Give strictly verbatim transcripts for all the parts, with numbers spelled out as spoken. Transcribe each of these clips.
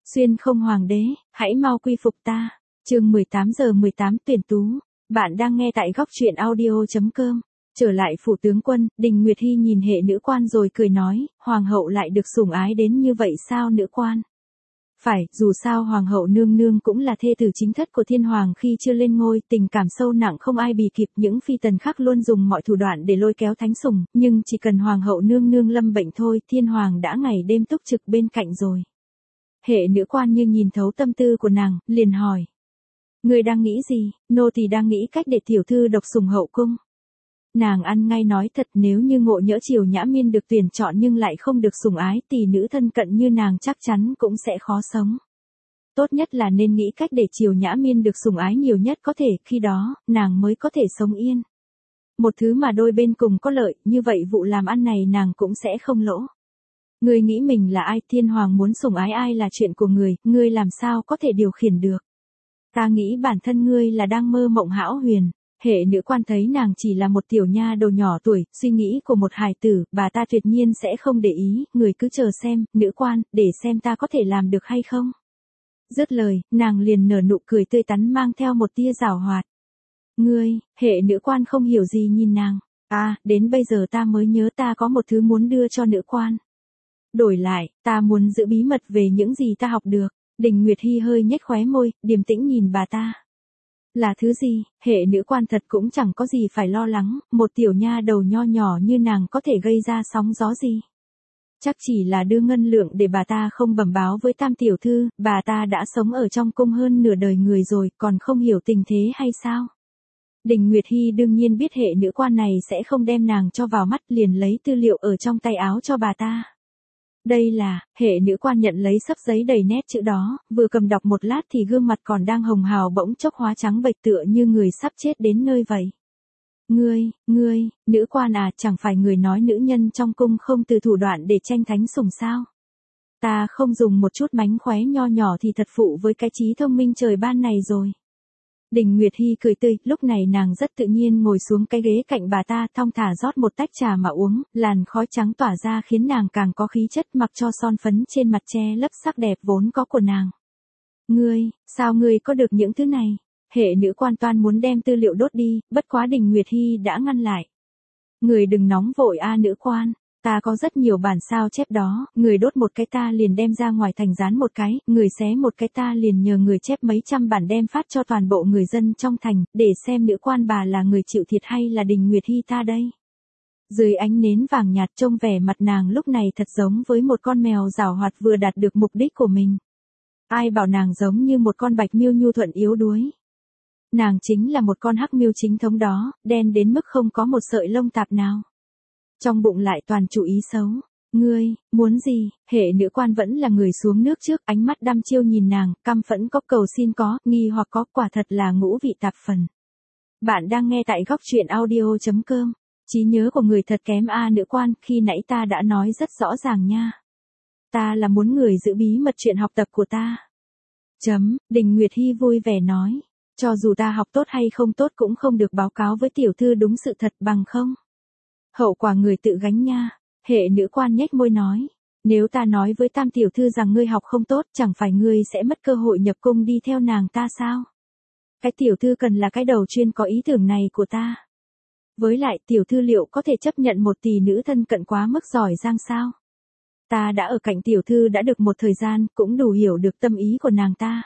Xuyên không hoàng đế, hãy mau quy phục ta. Chương mười tám giờ mười tám tuyển tú. Bạn đang nghe tại góc truyện audio chấm com. Trở lại phủ tướng quân, Đình Nguyệt Hi nhìn hệ nữ quan rồi cười nói, hoàng hậu lại được sủng ái đến như vậy sao nữ quan? Phải, dù sao hoàng hậu nương nương cũng là thê tử chính thất của thiên hoàng khi chưa lên ngôi, tình cảm sâu nặng không ai bì kịp, những phi tần khác luôn dùng mọi thủ đoạn để lôi kéo thánh sủng, nhưng chỉ cần hoàng hậu nương nương lâm bệnh thôi, thiên hoàng đã ngày đêm túc trực bên cạnh rồi. Hệ nữ quan như nhìn thấu tâm tư của nàng, liền hỏi. Người đang nghĩ gì? Nô tỳ đang nghĩ cách để tiểu thư độc sủng hậu cung. Nàng ăn ngay nói thật, nếu như Ngộ Nhỡ Triều Nhã Miên được tuyển chọn nhưng lại không được sủng ái, tỷ nữ thân cận như nàng chắc chắn cũng sẽ khó sống. Tốt nhất là nên nghĩ cách để Triều Nhã Miên được sủng ái nhiều nhất có thể, khi đó, nàng mới có thể sống yên. Một thứ mà đôi bên cùng có lợi, như vậy vụ làm ăn này nàng cũng sẽ không lỗ. Ngươi nghĩ mình là ai, thiên hoàng muốn sủng ái ai là chuyện của người, ngươi làm sao có thể điều khiển được. Ta nghĩ bản thân ngươi là đang mơ mộng hão huyền. Hệ nữ quan thấy nàng chỉ là một tiểu nha đầu nhỏ tuổi, suy nghĩ của một hài tử, bà ta tuyệt nhiên sẽ không để ý, người cứ chờ xem, nữ quan, để xem ta có thể làm được hay không. Dứt lời, nàng liền nở nụ cười tươi tắn mang theo một tia giảo hoạt. Ngươi, hệ nữ quan không hiểu gì nhìn nàng, à, đến bây giờ ta mới nhớ ta có một thứ muốn đưa cho nữ quan. Đổi lại, ta muốn giữ bí mật về những gì ta học được. Đình Nguyệt Hi hơi nhếch khóe môi, điềm tĩnh nhìn bà ta. Là thứ gì? Hệ nữ quan thật cũng chẳng có gì phải lo lắng, một tiểu nha đầu nho nhỏ như nàng có thể gây ra sóng gió gì. Chắc chỉ là đưa ngân lượng để bà ta không bẩm báo với tam tiểu thư, bà ta đã sống ở trong cung hơn nửa đời người rồi, còn không hiểu tình thế hay sao? Đình Nguyệt Hi đương nhiên biết hệ nữ quan này sẽ không đem nàng cho vào mắt, liền lấy tư liệu ở trong tay áo cho bà ta. Đây là, hệ nữ quan nhận lấy xấp giấy đầy nét chữ đó, vừa cầm đọc một lát thì gương mặt còn đang hồng hào bỗng chốc hóa trắng bệch tựa như người sắp chết đến nơi vậy. Ngươi, ngươi, nữ quan à, chẳng phải người nói nữ nhân trong cung không từ thủ đoạn để tranh thánh sủng sao? Ta không dùng một chút mánh khóe nho nhỏ thì thật phụ với cái trí thông minh trời ban này rồi. Đình Nguyệt Hi cười tươi, lúc này nàng rất tự nhiên ngồi xuống cái ghế cạnh bà ta, thong thả rót một tách trà mà uống, làn khói trắng tỏa ra khiến nàng càng có khí chất, mặc cho son phấn trên mặt che lấp sắc đẹp vốn có của nàng. Ngươi, sao ngươi có được những thứ này? Hệ nữ quan toan muốn đem tư liệu đốt đi, bất quá Đình Nguyệt Hi đã ngăn lại. Người đừng nóng vội a nữ quan. Ta có rất nhiều bản sao chép đó, người đốt một cái ta liền đem ra ngoài thành dán một cái, người xé một cái ta liền nhờ người chép mấy trăm bản đem phát cho toàn bộ người dân trong thành, để xem nữ quan bà là người chịu thiệt hay là Đình Nguyệt Hi ta đây. Dưới ánh nến vàng nhạt trông vẻ mặt nàng lúc này thật giống với một con mèo giảo hoạt vừa đạt được mục đích của mình. Ai bảo nàng giống như một con bạch miêu nhu thuận yếu đuối. Nàng chính là một con hắc miêu chính thống đó, đen đến mức không có một sợi lông tạp nào. Trong bụng lại toàn chủ ý xấu. Ngươi, muốn gì? Hệ nữ quan vẫn là người xuống nước trước, ánh mắt đăm chiêu nhìn nàng, căm phẫn có, cầu xin có, nghi hoặc có, quả thật là ngũ vị tạp phần. Bạn đang nghe tại góc truyện audio chấm com. Trí nhớ của người thật kém a nữ quan, khi nãy ta đã nói rất rõ ràng nha. Ta là muốn người giữ bí mật chuyện học tập của ta. Chấm, Đình Nguyệt Hi vui vẻ nói. Cho dù ta học tốt hay không tốt cũng không được báo cáo với tiểu thư đúng sự thật bằng không? Hậu quả người tự gánh nha. Hệ nữ quan nhếch môi nói. Nếu ta nói với tam tiểu thư rằng ngươi học không tốt, chẳng phải ngươi sẽ mất cơ hội nhập cung đi theo nàng ta sao? Cái tiểu thư cần là cái đầu chuyên có ý tưởng này của ta. Với lại tiểu thư liệu có thể chấp nhận một tỷ nữ thân cận quá mức giỏi giang sao? Ta đã ở cạnh tiểu thư đã được một thời gian, cũng đủ hiểu được tâm ý của nàng ta.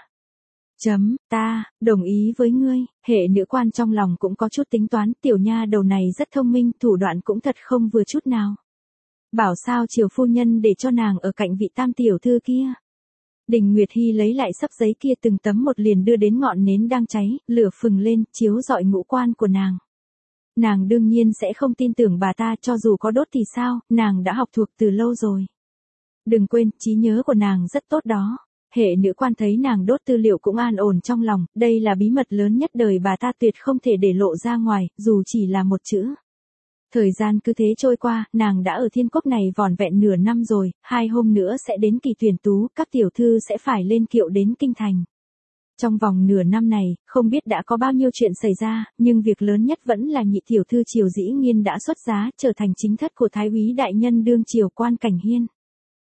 Chấm, ta, đồng ý với ngươi. Hệ nữ quan trong lòng cũng có chút tính toán, tiểu nha đầu này rất thông minh, thủ đoạn cũng thật không vừa chút nào. Bảo sao triều phu nhân để cho nàng ở cạnh vị tam tiểu thư kia. Đình Nguyệt Hi lấy lại xấp giấy kia từng tấm một liền đưa đến ngọn nến đang cháy, lửa phừng lên, chiếu rọi ngũ quan của nàng. Nàng đương nhiên sẽ không tin tưởng bà ta, cho dù có đốt thì sao, nàng đã học thuộc từ lâu rồi. Đừng quên, trí nhớ của nàng rất tốt đó. Hệ nữ quan thấy nàng đốt tư liệu cũng an ổn trong lòng, đây là bí mật lớn nhất đời bà ta, tuyệt không thể để lộ ra ngoài, dù chỉ là một chữ. Thời gian cứ thế trôi qua, nàng đã ở thiên quốc này vỏn vẹn nửa năm rồi, hai hôm nữa sẽ đến kỳ tuyển tú, các tiểu thư sẽ phải lên kiệu đến kinh thành. Trong vòng nửa năm này, không biết đã có bao nhiêu chuyện xảy ra, nhưng việc lớn nhất vẫn là nhị tiểu thư Triều Dĩ Nghiên đã xuất giá, trở thành chính thất của thái úy đại nhân đương triều Quan Cảnh Hiên.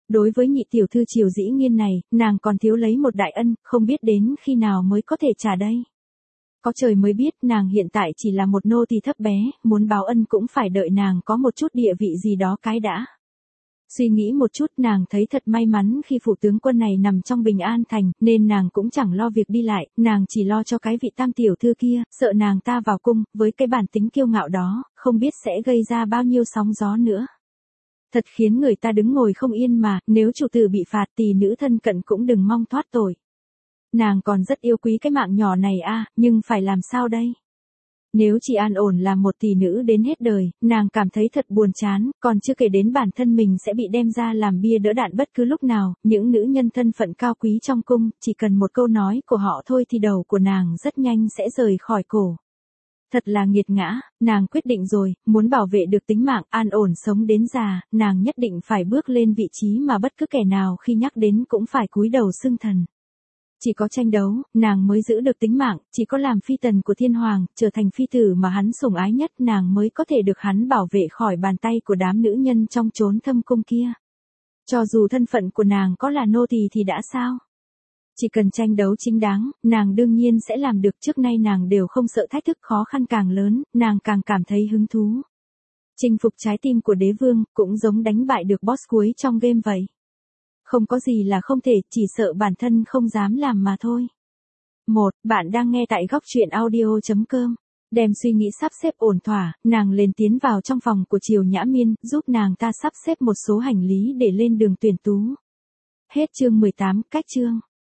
Đối với nhị tiểu thư Triều Dĩ Nghiên này, nàng còn thiếu lấy một đại ân, không biết đến khi nào mới có thể trả đây. Có trời mới biết, nàng hiện tại chỉ là một nô tỳ thấp bé, muốn báo ân cũng phải đợi nàng có một chút địa vị gì đó cái đã. Suy nghĩ một chút, nàng thấy thật may mắn khi phủ tướng quân này nằm trong Bình An thành, nên nàng cũng chẳng lo việc đi lại, nàng chỉ lo cho cái vị tam tiểu thư kia, sợ nàng ta vào cung, với cái bản tính kiêu ngạo đó, không biết sẽ gây ra bao nhiêu sóng gió nữa. Thật khiến người ta đứng ngồi không yên mà, nếu chủ tử bị phạt thì nữ thân cận cũng đừng mong thoát tội. Nàng còn rất yêu quý cái mạng nhỏ này a, nhưng phải làm sao đây? Nếu chỉ an ổn làm một tỷ nữ đến hết đời, nàng cảm thấy thật buồn chán, còn chưa kể đến bản thân mình sẽ bị đem ra làm bia đỡ đạn bất cứ lúc nào, những nữ nhân thân phận cao quý trong cung, chỉ cần một câu nói của họ thôi thì đầu của nàng rất nhanh sẽ rời khỏi cổ. Thật là nghiệt ngã, nàng quyết định rồi, muốn bảo vệ được tính mạng, an ổn sống đến già, nàng nhất định phải bước lên vị trí mà bất cứ kẻ nào khi nhắc đến cũng phải cúi đầu xưng thần. Chỉ có tranh đấu, nàng mới giữ được tính mạng, chỉ có làm phi tần của thiên hoàng, trở thành phi tử mà hắn sủng ái nhất, nàng mới có thể được hắn bảo vệ khỏi bàn tay của đám nữ nhân trong chốn thâm cung kia. Cho dù thân phận của nàng có là nô tỳ thì đã sao? Chỉ cần tranh đấu chính đáng, nàng đương nhiên sẽ làm được, trước nay nàng đều không sợ thách thức, khó khăn càng lớn, nàng càng cảm thấy hứng thú. Chinh phục trái tim của đế vương, cũng giống đánh bại được boss cuối trong game vậy. Không có gì là không thể, chỉ sợ bản thân không dám làm mà thôi. một. Bạn đang nghe tại góc truyện audio chấm com. Đem suy nghĩ sắp xếp ổn thỏa, nàng lên tiến vào trong phòng của Triều Nhã Miên, giúp nàng ta sắp xếp một số hành lý để lên đường tuyển tú. Hết chương mười tám, cách chương.